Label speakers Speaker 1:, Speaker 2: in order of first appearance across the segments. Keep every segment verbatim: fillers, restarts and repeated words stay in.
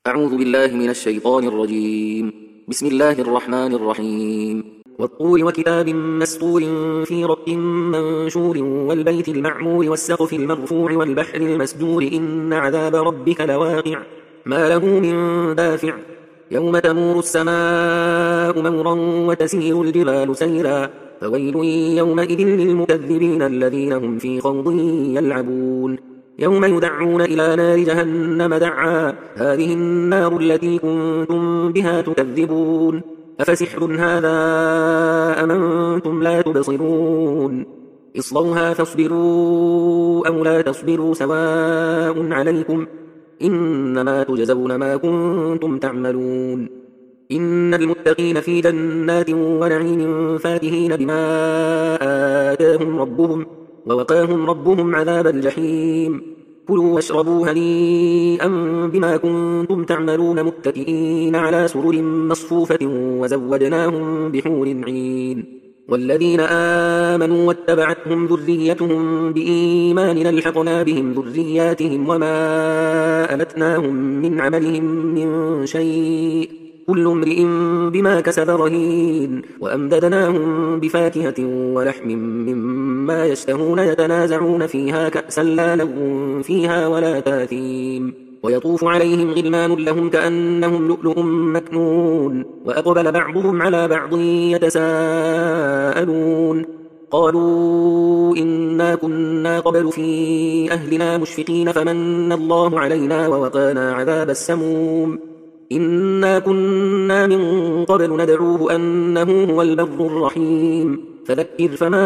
Speaker 1: أعوذ بالله من الشيطان الرجيم. بسم الله الرحمن الرحيم. والطور وكتاب مسطور في رق منشور والبيت المعمور والسقف المرفوع والبحر المسجور إن عذاب ربك لواقع ما له من دافع يوم تمور السماء مورا وتسير الجبال سيرا فويل يومئذ للمكذبين الذين هم في خوض يلعبون يوم يدعون إلى نار جهنم دعا هذه النار التي كنتم بها تكذبون أفسحر هذا أم أنتم لا تبصرون اصلوها فاصبروا أو لا تصبروا سواء عليكم إنما تجزون ما كنتم تعملون إن المتقين في جنات ونعيم فاكهين بما آتاهم ربهم ووقاهم ربهم عذاب الجحيم كلوا واشربوا هنيئا بما كنتم تعملون متكئين على سرر مصفوفة وزوجناهم بحور عين والذين آمنوا واتبعتهم ذريتهم بإيمان ألحقنا بهم ذرياتهم وما ألتناهم من عملهم من شيء كل امرئ بما كسب رهين وأمددناهم بفاكهة ولحم مما يشتهون يتنازعون فيها كأسا لا لغو فيها ولا تاثيم ويطوف عليهم غلمان لهم كأنهم لؤلؤ مكنون وأقبل بعضهم على بعض يتساءلون قالوا إنا كنا قبل في أهلنا مشفقين فمن الله علينا ووقانا عذاب السموم إنا كنا من قبل ندعوه أنه هو البر الرحيم فذكر فما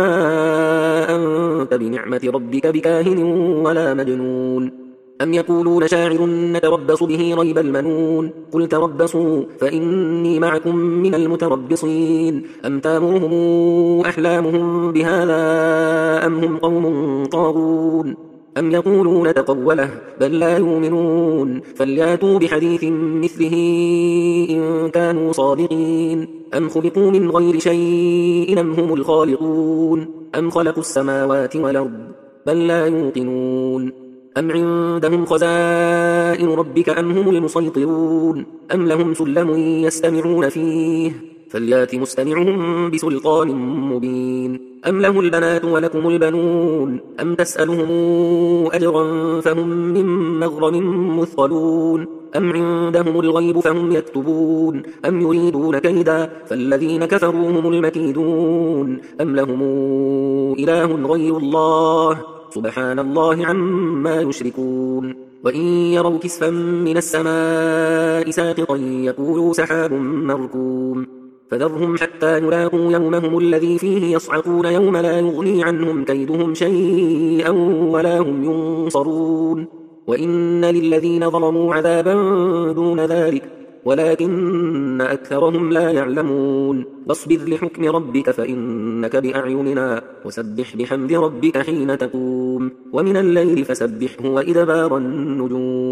Speaker 1: أنت بنعمة ربك بكاهن ولا مجنون أم يقولون شاعر نتربص به ريب المنون قل تربصوا فإني معكم من المتربصين أم تامرهم أحلامهم بهذا أم هم قوم طاغون أم يقولون تقوله بل لا يؤمنون فلياتوا بحديث مثله إن كانوا صادقين أم خلقوا من غير شيء أم هم الخالقون أم خلقوا السماوات والأرض بل لا يوقنون أم عندهم خزائن ربك أم هم المسيطرون أم لهم سلم يستمعون فيه فليات مستمعهم بسلطان مبين أم له البنات ولكم البنون أم تسألهم أجرا فهم من مغرم مثقلون أم عندهم الغيب فهم يكتبون أم يريدون كيدا فالذين كفروا هم المكيدون أم لهم إله غير الله سبحان الله عما يشركون وإن يروا كسفا من السماء ساقطا يقولوا سحاب مركوم فذرهم حتى يلاقوا يومهم الذي فيه يصعقون يوم لا يغني عنهم كيدهم شيئا ولا هم ينصرون وإن للذين ظلموا عذابا دون ذلك ولكن أكثرهم لا يعلمون واصبر لحكم ربك فإنك بأعيننا وسبح بحمد ربك حين تقوم ومن الليل فسبحه وإدبار النجوم